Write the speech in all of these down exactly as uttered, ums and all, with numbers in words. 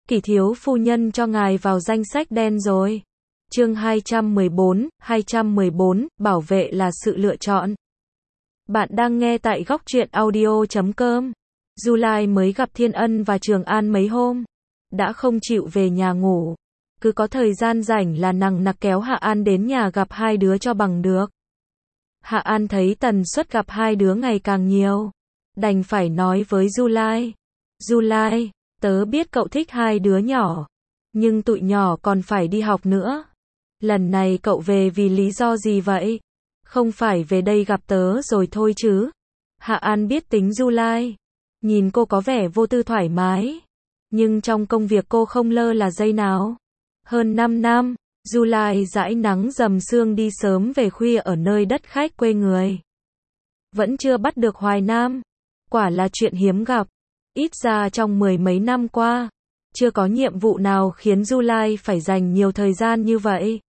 Kỷ thiếu phu nhân cho ngài vào danh sách đen rồi. Chương hai trăm mười bốn, hai trăm mười bốn, bảo vệ là sự lựa chọn. Bạn đang nghe tại góc truyện audio chấm com. July mới gặp Thiên Ân và Trường An mấy hôm, đã không chịu về nhà ngủ. Cứ có thời gian rảnh là nằng nặc kéo Hạ An đến nhà gặp hai đứa cho bằng được. Hạ An thấy tần suất gặp hai đứa ngày càng nhiều, đành phải nói với July. July, tớ biết cậu thích hai đứa nhỏ, nhưng tụi nhỏ còn phải đi học nữa. Lần này cậu về vì lý do gì vậy? Không phải về đây gặp tớ rồi thôi chứ? Hạ An biết tính July, nhìn cô có vẻ vô tư thoải mái, nhưng trong công việc cô không lơ là giây nào. Hơn năm năm, July dãi nắng dầm sương đi sớm về khuya ở nơi đất khách quê người. Vẫn chưa bắt được Hoài Nam, quả là chuyện hiếm gặp. Ít ra trong mười mấy năm qua, chưa có nhiệm vụ nào khiến July phải dành nhiều thời gian như vậy.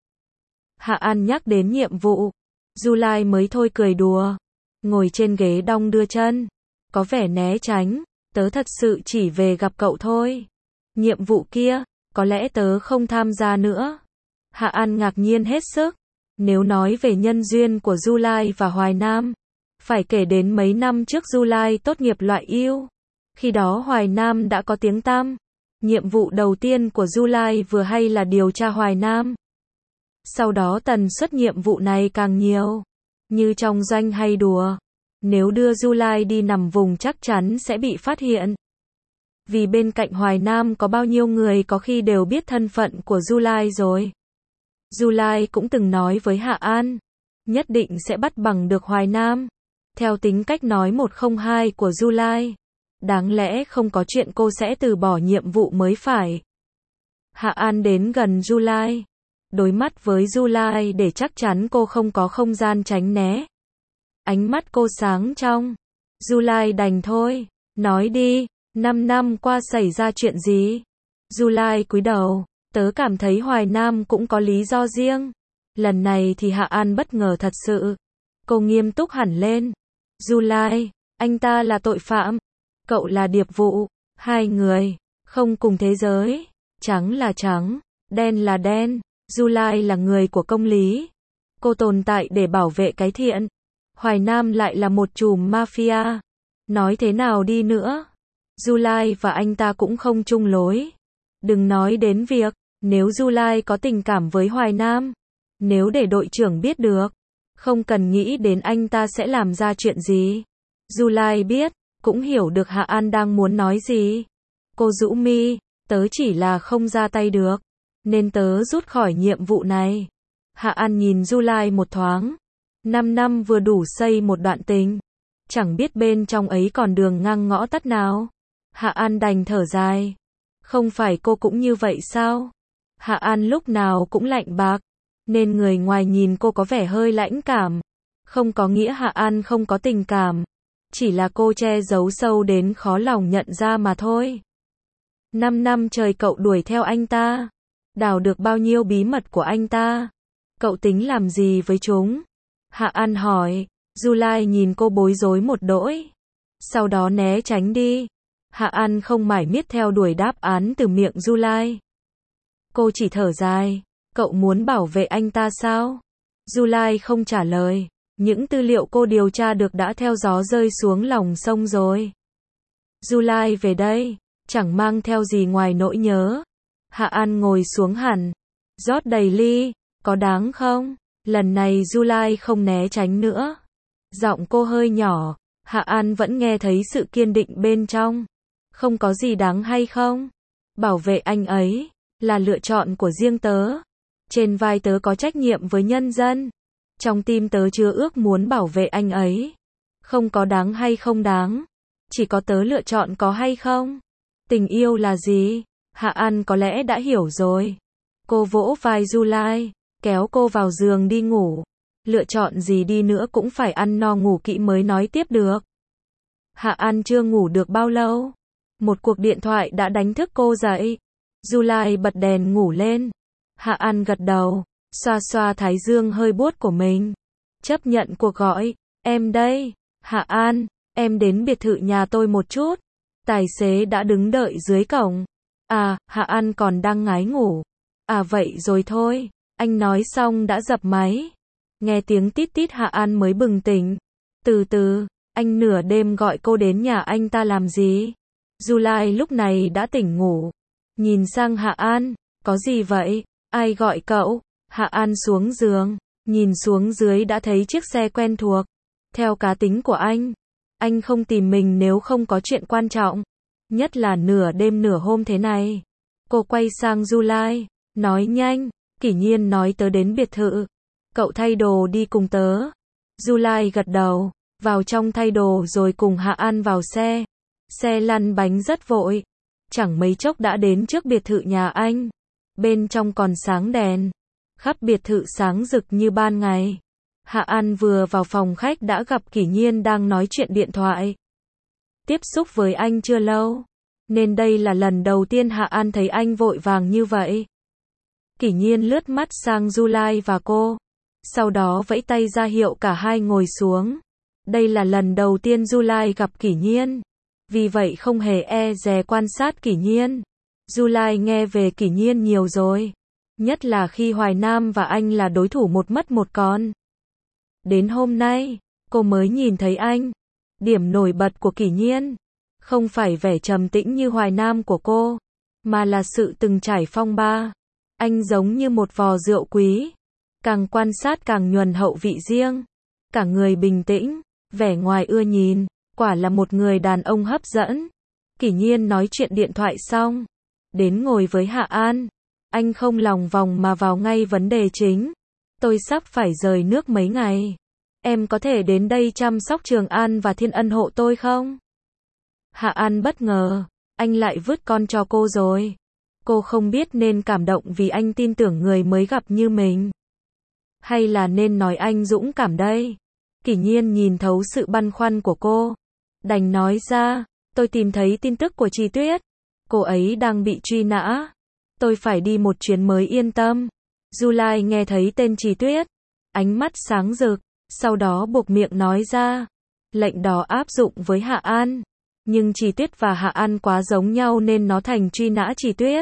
Hạ An nhắc đến nhiệm vụ, July mới thôi cười đùa, ngồi trên ghế đong đưa chân, có vẻ né tránh. Tớ thật sự chỉ về gặp cậu thôi. Nhiệm vụ kia, có lẽ tớ không tham gia nữa. Hạ An ngạc nhiên hết sức. Nếu nói về nhân duyên của July và Hoài Nam, phải kể đến mấy năm trước July tốt nghiệp loại yêu. Khi đó Hoài Nam đã có tiếng tăm. Nhiệm vụ đầu tiên của July vừa hay là điều tra Hoài Nam. Sau đó tần suất nhiệm vụ này càng nhiều. Như trong doanh hay đùa, nếu đưa July đi nằm vùng chắc chắn sẽ bị phát hiện. Vì bên cạnh Hoài Nam có bao nhiêu người có khi đều biết thân phận của July rồi. July cũng từng nói với Hạ An, nhất định sẽ bắt bằng được Hoài Nam. Theo tính cách nói một không hai của July, đáng lẽ không có chuyện cô sẽ từ bỏ nhiệm vụ mới phải. Hạ An đến gần July, đối mắt với July để chắc chắn cô không có không gian tránh né. Ánh mắt cô sáng trong. July đành thôi, nói đi, năm năm qua xảy ra chuyện gì? July cúi đầu, tớ cảm thấy Hoài Nam cũng có lý do riêng. Lần này thì Hạ An bất ngờ thật sự. Cô nghiêm túc hẳn lên. July, anh ta là tội phạm, cậu là điệp vụ, hai người, không cùng thế giới. Trắng là trắng, đen là đen. July là người của công lý. Cô tồn tại để bảo vệ cái thiện. Hoài Nam lại là một chùm mafia. Nói thế nào đi nữa, July và anh ta cũng không chung lối. Đừng nói đến việc, nếu July có tình cảm với Hoài Nam, nếu để đội trưởng biết được, không cần nghĩ đến anh ta sẽ làm ra chuyện gì. July biết, cũng hiểu được Hạ An đang muốn nói gì. Cô rũ mi, tớ chỉ là không ra tay được, nên tớ rút khỏi nhiệm vụ này. Hạ An nhìn July một thoáng. Năm năm vừa đủ xây một đoạn tình, chẳng biết bên trong ấy còn đường ngang ngõ tắt nào. Hạ An đành thở dài. Không phải cô cũng như vậy sao? Hạ An lúc nào cũng lạnh bạc, nên người ngoài nhìn cô có vẻ hơi lãnh cảm. Không có nghĩa Hạ An không có tình cảm, chỉ là cô che giấu sâu đến khó lòng nhận ra mà thôi. Năm năm trời cậu đuổi theo anh ta, đào được bao nhiêu bí mật của anh ta, cậu tính làm gì với chúng? Hạ An hỏi. July nhìn cô bối rối một đỗi, sau đó né tránh đi. Hạ An không mải miết theo đuổi đáp án từ miệng July. Cô chỉ thở dài. Cậu muốn bảo vệ anh ta sao? July không trả lời. Những tư liệu cô điều tra được đã theo gió rơi xuống lòng sông rồi. July về đây, chẳng mang theo gì ngoài nỗi nhớ. Hạ An ngồi xuống hẳn, rót đầy ly. Có đáng không? Lần này July không né tránh nữa. Giọng cô hơi nhỏ, Hạ An vẫn nghe thấy sự kiên định bên trong. Không có gì đáng hay không? Bảo vệ anh ấy là lựa chọn của riêng tớ. Trên vai tớ có trách nhiệm với nhân dân. Trong tim tớ chứa ước muốn bảo vệ anh ấy. Không có đáng hay không đáng, chỉ có tớ lựa chọn có hay không. Tình yêu là gì? Hạ An có lẽ đã hiểu rồi. Cô vỗ vai July, kéo cô vào giường đi ngủ. Lựa chọn gì đi nữa cũng phải ăn no ngủ kỹ mới nói tiếp được. Hạ An chưa ngủ được bao lâu, một cuộc điện thoại đã đánh thức cô dậy. July bật đèn ngủ lên. Hạ An gật đầu, xoa xoa thái dương hơi buốt của mình. Chấp nhận cuộc gọi. Em đây. Hạ An, em đến biệt thự nhà tôi một chút. Tài xế đã đứng đợi dưới cổng. À, Hạ An còn đang ngái ngủ. À vậy rồi thôi. Anh nói xong đã dập máy. Nghe tiếng tít tít Hạ An mới bừng tỉnh. Từ từ, anh nửa đêm gọi cô đến nhà anh ta làm gì? July lúc này đã tỉnh ngủ. Nhìn sang Hạ An, có gì vậy? Ai gọi cậu? Hạ An xuống giường, nhìn xuống dưới đã thấy chiếc xe quen thuộc. Theo cá tính của anh, anh không tìm mình nếu không có chuyện quan trọng. Nhất là nửa đêm nửa hôm thế này. Cô quay sang July, nói nhanh, Kỷ Nhiên nói tớ đến biệt thự. Cậu thay đồ đi cùng tớ. July gật đầu, vào trong thay đồ rồi cùng Hạ An vào xe. Xe lăn bánh rất vội. Chẳng mấy chốc đã đến trước biệt thự nhà anh. Bên trong còn sáng đèn. Khắp biệt thự sáng rực như ban ngày. Hạ An vừa vào phòng khách đã gặp Kỷ Nhiên đang nói chuyện điện thoại. Tiếp xúc với anh chưa lâu, nên đây là lần đầu tiên Hạ An thấy anh vội vàng như vậy. Kỷ Nhiên lướt mắt sang July và cô, sau đó vẫy tay ra hiệu cả hai ngồi xuống. Đây là lần đầu tiên July gặp Kỷ Nhiên, vì vậy không hề e dè quan sát Kỷ Nhiên. July nghe về Kỷ Nhiên nhiều rồi, nhất là khi Hoài Nam và anh là đối thủ một mất một còn. Đến hôm nay, cô mới nhìn thấy anh. Điểm nổi bật của Kỷ Nhiên không phải vẻ trầm tĩnh như Hoài Nam của cô, mà là sự từng trải phong ba. Anh giống như một vò rượu quý, càng quan sát càng nhuần hậu vị riêng. Cả người bình tĩnh, vẻ ngoài ưa nhìn, quả là một người đàn ông hấp dẫn. Kỷ Nhiên nói chuyện điện thoại xong, đến ngồi với Hạ An. Anh không lòng vòng mà vào ngay vấn đề chính. Tôi sắp phải rời nước mấy ngày. Em có thể đến đây chăm sóc Trường An và Thiên Ân hộ tôi không? Hạ An bất ngờ, anh lại vứt con cho cô rồi. Cô không biết nên cảm động vì anh tin tưởng người mới gặp như mình, hay là nên nói anh dũng cảm đây. Kỷ Nhiên nhìn thấu sự băn khoăn của cô, đành nói ra, tôi tìm thấy tin tức của Trì Tuyết. Cô ấy đang bị truy nã. Tôi phải đi một chuyến mới yên tâm. July nghe thấy tên Trì Tuyết, ánh mắt sáng rực, sau đó buộc miệng nói ra, lệnh đó áp dụng với Hạ An, nhưng Trì Tuyết và Hạ An quá giống nhau nên nó thành truy nã Trì Tuyết.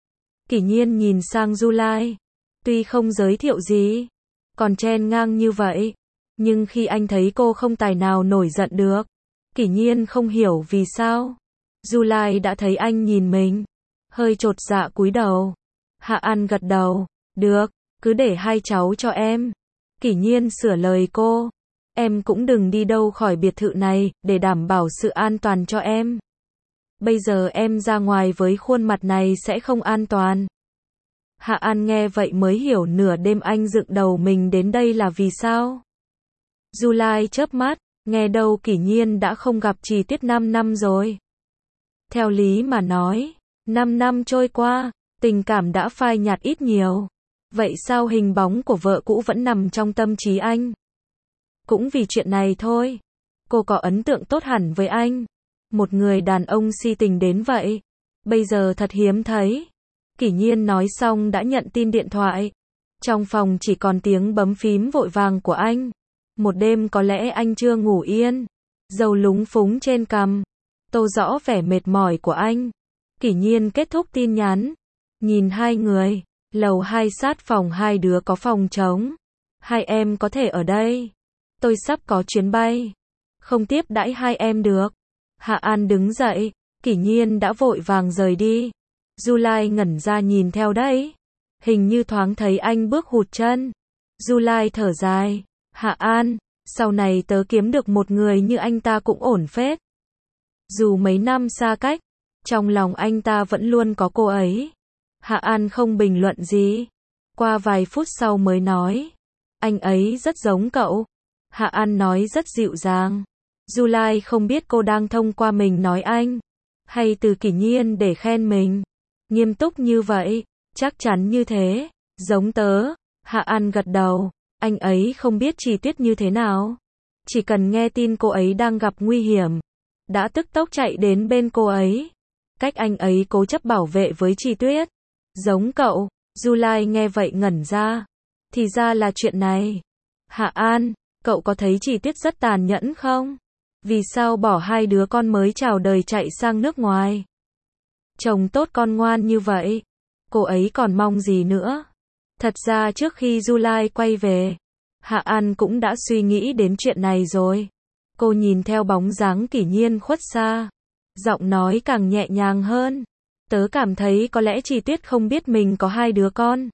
Kỷ Nhiên nhìn sang July, tuy không giới thiệu gì, còn chen ngang như vậy, nhưng khi anh thấy cô không tài nào nổi giận được. Kỷ Nhiên không hiểu vì sao. July đã thấy anh nhìn mình, hơi chột dạ cúi đầu. Hạ An gật đầu, được, cứ để hai cháu cho em. Kỷ Nhiên sửa lời cô, em cũng đừng đi đâu khỏi biệt thự này, để đảm bảo sự an toàn cho em. Bây giờ em ra ngoài với khuôn mặt này sẽ không an toàn. Hạ An nghe vậy mới hiểu nửa đêm anh dựng đầu mình đến đây là vì sao. July chớp mắt, nghe đâu Kỷ Nhiên đã không gặp Trì Tuyết năm năm rồi. Theo lý mà nói, năm năm trôi qua, tình cảm đã phai nhạt ít nhiều. Vậy sao hình bóng của vợ cũ vẫn nằm trong tâm trí anh? Cũng vì chuyện này thôi. Cô có ấn tượng tốt hẳn với anh. Một người đàn ông si tình đến vậy. Bây giờ thật hiếm thấy. Kỷ Nhiên nói xong đã nhận tin điện thoại. Trong phòng chỉ còn tiếng bấm phím vội vàng của anh. Một đêm có lẽ anh chưa ngủ yên. Dầu lúng phúng trên cằm, tô rõ vẻ mệt mỏi của anh. Kỷ Nhiên kết thúc tin nhắn. Nhìn hai người. Lầu hai sát phòng hai đứa có phòng trống. Hai em có thể ở đây. Tôi sắp có chuyến bay. Không tiếp đãi hai em được. Hạ An đứng dậy. Kỷ Nhiên đã vội vàng rời đi. July ngẩn ra nhìn theo đấy. Hình như thoáng thấy anh bước hụt chân. July thở dài. Hạ An, sau này tớ kiếm được một người như anh ta cũng ổn phết. Dù mấy năm xa cách, trong lòng anh ta vẫn luôn có cô ấy. Hạ An không bình luận gì. Qua vài phút sau mới nói. Anh ấy rất giống cậu. Hạ An nói rất dịu dàng. July không biết cô đang thông qua mình nói anh, hay từ Kỷ Nhiên để khen mình. Nghiêm túc như vậy, chắc chắn như thế. Giống tớ. Hạ An gật đầu. Anh ấy không biết Trì Tuyết như thế nào. Chỉ cần nghe tin cô ấy đang gặp nguy hiểm, đã tức tốc chạy đến bên cô ấy. Cách anh ấy cố chấp bảo vệ với Trì Tuyết. Giống cậu. July nghe vậy ngẩn ra. Thì ra là chuyện này. Hạ An, cậu có thấy Trì Tuyết rất tàn nhẫn không? Vì sao bỏ hai đứa con mới chào đời chạy sang nước ngoài? Chồng tốt con ngoan như vậy, cô ấy còn mong gì nữa. Thật ra trước khi July quay về, Hạ An cũng đã suy nghĩ đến chuyện này rồi. Cô nhìn theo bóng dáng Kỷ Nhiên khuất xa, giọng nói càng nhẹ nhàng hơn. Tớ cảm thấy có lẽ Chi Tuyết không biết mình có hai đứa con.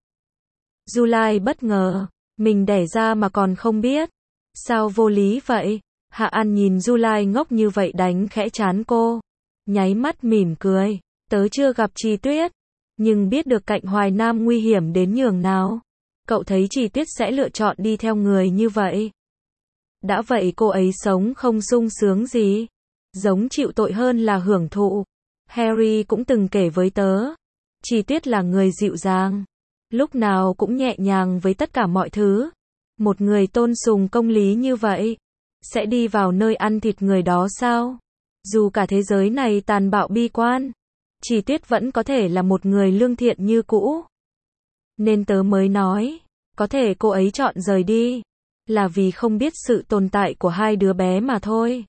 July bất ngờ, mình đẻ ra mà còn không biết. Sao vô lý vậy? Hạ An nhìn July ngốc như vậy đánh khẽ trán cô, nháy mắt mỉm cười. Tớ chưa gặp Chi Tuyết, nhưng biết được cạnh Hoài Nam nguy hiểm đến nhường nào. Cậu thấy Chi Tuyết sẽ lựa chọn đi theo người như vậy. Đã vậy cô ấy sống không sung sướng gì, giống chịu tội hơn là hưởng thụ. Harry cũng từng kể với tớ, Chi Tuyết là người dịu dàng, lúc nào cũng nhẹ nhàng với tất cả mọi thứ. Một người tôn sùng công lý như vậy, sẽ đi vào nơi ăn thịt người đó sao? Dù cả thế giới này tàn bạo bi quan, Chi Tuyết vẫn có thể là một người lương thiện như cũ. Nên tớ mới nói, có thể cô ấy chọn rời đi, là vì không biết sự tồn tại của hai đứa bé mà thôi.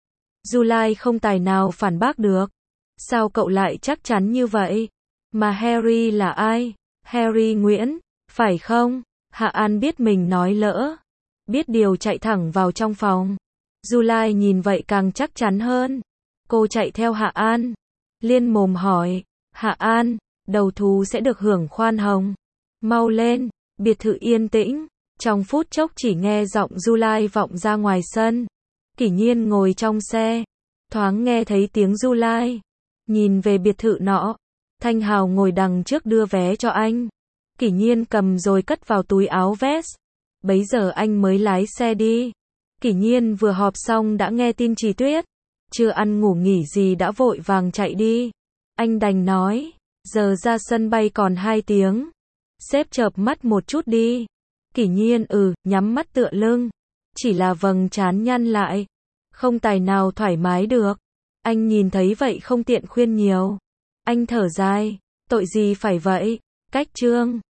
July không tài nào phản bác được. Sao cậu lại chắc chắn như vậy? Mà Harry là ai? Harry Nguyễn, phải không? Hạ An biết mình nói lỡ, biết điều chạy thẳng vào trong phòng. July nhìn vậy càng chắc chắn hơn. Cô chạy theo Hạ An, liên mồm hỏi, Hạ An, đầu thú sẽ được hưởng khoan hồng. Mau lên, biệt thự yên tĩnh. Trong phút chốc chỉ nghe giọng July vọng ra ngoài sân. Kỷ Nhiên ngồi trong xe, thoáng nghe thấy tiếng July. Nhìn về biệt thự nọ, Thanh Hào ngồi đằng trước đưa vé cho anh. Kỷ Nhiên cầm rồi cất vào túi áo vest. Bấy giờ anh mới lái xe đi. Kỷ Nhiên vừa họp xong đã nghe tin Chi Tuyết, chưa ăn ngủ nghỉ gì đã vội vàng chạy đi. Anh đành nói, giờ ra sân bay còn hai tiếng. Sếp chợp mắt một chút đi. Kỷ Nhiên ừ, nhắm mắt tựa lưng. Chỉ là vầng trán nhăn lại, không tài nào thoải mái được. Anh nhìn thấy vậy không tiện khuyên nhiều. Anh thở dài, tội gì phải vậy, cách chương.